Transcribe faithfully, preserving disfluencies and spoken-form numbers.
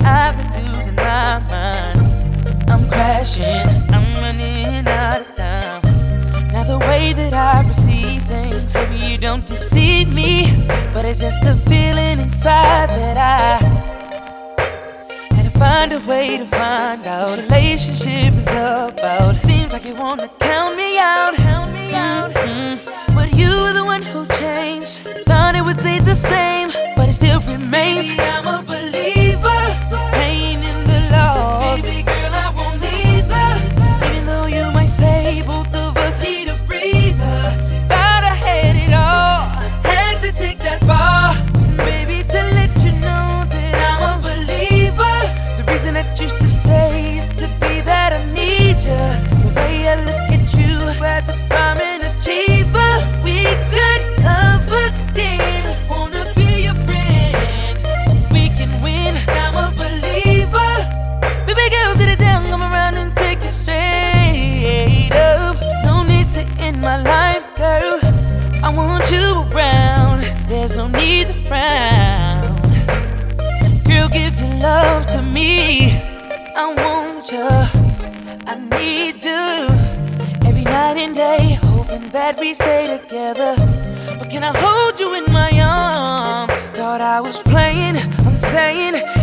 I've been losing my mind. I'm crashing, I'm running out of time. Now the way that I perceive things, maybe you don't deceive me, but it's just a feeling inside that I had to find a way to find out. Relationship is about. It seems like you wanna count me out, count me out. Mm-hmm. But you were the one who changed. Thought it would stay the same, but it still remains. Baby, I'm a believer. The pain in the loss. Baby girl, I won't either. Even though you might say both of us need a breather. Thought I had it all, had to take that far. Baby, to let you know that I'm a believer. The reason that you should stay is to be that I need you. The way I look at you as if I'm an achiever. We could love again. Wanna be your friend. We can win. I'm a believer. Baby girl, sit it down, come around and take it straight up. No need to end my life, girl. I want you around. There's no need to frown. Girl, give your love to me. I want you, I need you. Every night and day, hoping that we stay together. But can I hold you in my arms? Thought I was playing, I'm saying